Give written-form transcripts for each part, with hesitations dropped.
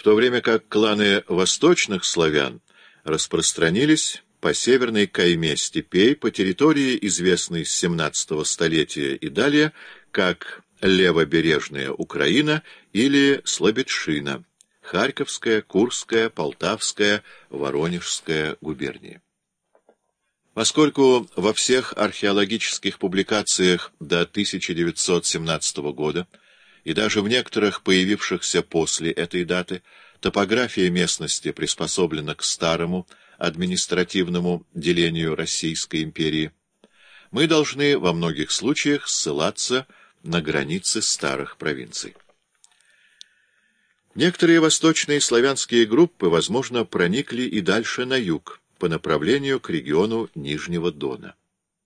то время как кланы восточных славян распространились по северной кайме степей по территории, известной с XVII столетия и далее, как Левобережная Украина или Слободшина, Харьковская, Курская, Полтавская, Воронежская губернии. Поскольку во всех археологических публикациях до 1917 года и даже в некоторых появившихся после этой даты топография местности приспособлена к старому административному делению Российской империи, мы должны во многих случаях ссылаться на границы старых провинций. Некоторые восточные славянские группы, возможно, проникли и дальше на юг, по направлению к региону Нижнего Дона.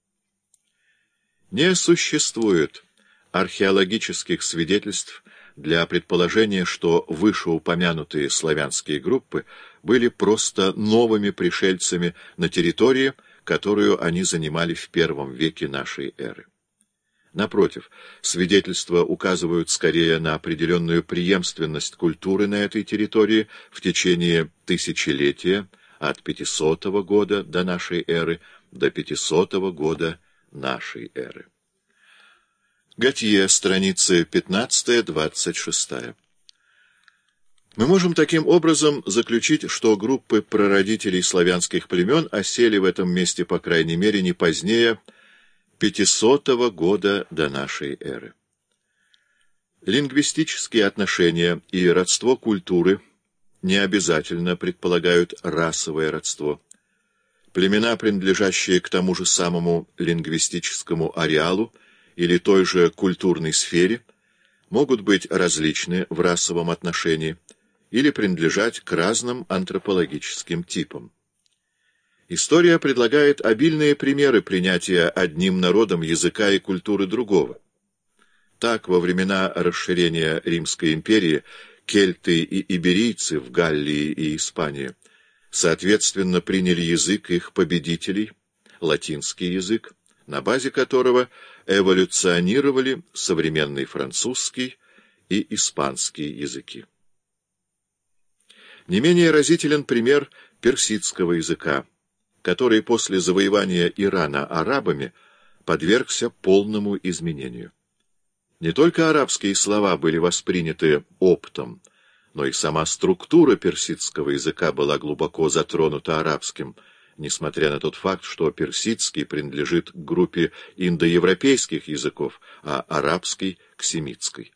Не существует археологических свидетельств для предположения, что вышеупомянутые славянские группы были просто новыми пришельцами на территории, которую они занимали в I веке нашей эры. Напротив, свидетельства указывают скорее на определенную преемственность культуры на этой территории в течение тысячелетия, от 500 года до нашей эры до 500 года нашей эры. Готье, страницы 15-26. Мы можем таким образом заключить, что группы прародителей славянских племен осели в этом месте, по крайней мере, не позднее 500 года до нашей эры. Лингвистические отношения и родство культуры не обязательно предполагают расовое родство. Племена, принадлежащие к тому же самому лингвистическому ареалу или той же культурной сфере, могут быть различны в расовом отношении или принадлежать к разным антропологическим типам. История предлагает обильные примеры принятия одним народом языка и культуры другого. Так, во времена расширения Римской империи кельты и иберийцы в Галлии и Испании соответственно приняли язык их победителей, латинский язык, на базе которого эволюционировали современный французский и испанский языки. Не менее разителен пример персидского языка, который после завоевания Ирана арабами подвергся полному изменению. Не только арабские слова были восприняты оптом, но и сама структура персидского языка была глубоко затронута арабским, несмотря на тот факт, что персидский принадлежит к группе индоевропейских языков, а арабский — к семитской.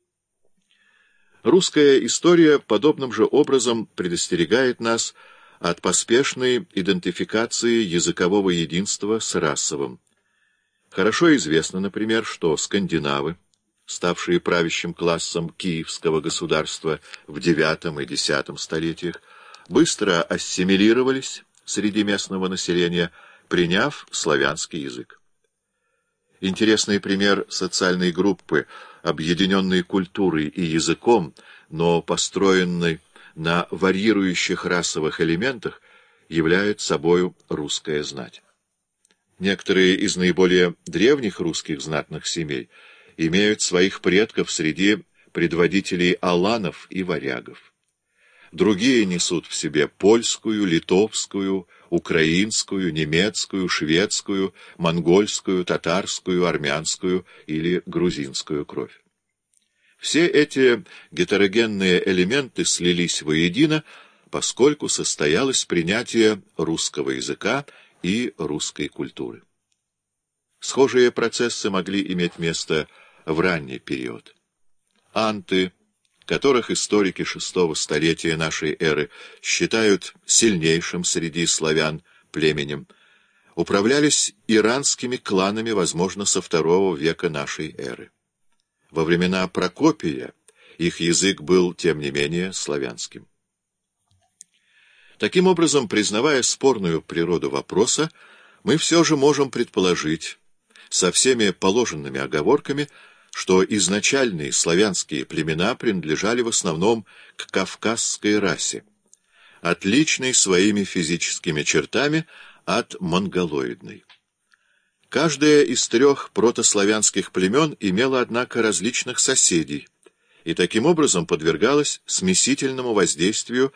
Русская история подобным же образом предостерегает нас от поспешной идентификации языкового единства с расовым. Хорошо известно, например, что скандинавы, ставшие правящим классом Киевского государства в IX и X столетиях, быстро ассимилировались среди местного населения, приняв славянский язык. Интересный пример социальной группы, объединенной культурой и языком, но построенной на варьирующих расовых элементах, является собою русская знать. Некоторые из наиболее древних русских знатных семей имеют своих предков среди предводителей аланов и варягов. Другие несут в себе польскую, литовскую, украинскую, немецкую, шведскую, монгольскую, татарскую, армянскую или грузинскую кровь. Все эти гетерогенные элементы слились воедино, поскольку состоялось принятие русского языка и русской культуры. Схожие процессы могли иметь место в ранний период. Анты, которых историки VI столетия нашей эры считают сильнейшим среди славян племенем, управлялись иранскими кланами, возможно, со II века нашей эры. Во времена Прокопия их язык был, тем не менее, славянским. Таким образом, признавая спорную природу вопроса, мы все же можем предположить, со всеми положенными оговорками, что изначальные славянские племена принадлежали в основном к кавказской расе, отличной своими физическими чертами от монголоидной. Каждая из трех протославянских племен имела, однако, различных соседей, и таким образом подвергалась смесительному воздействию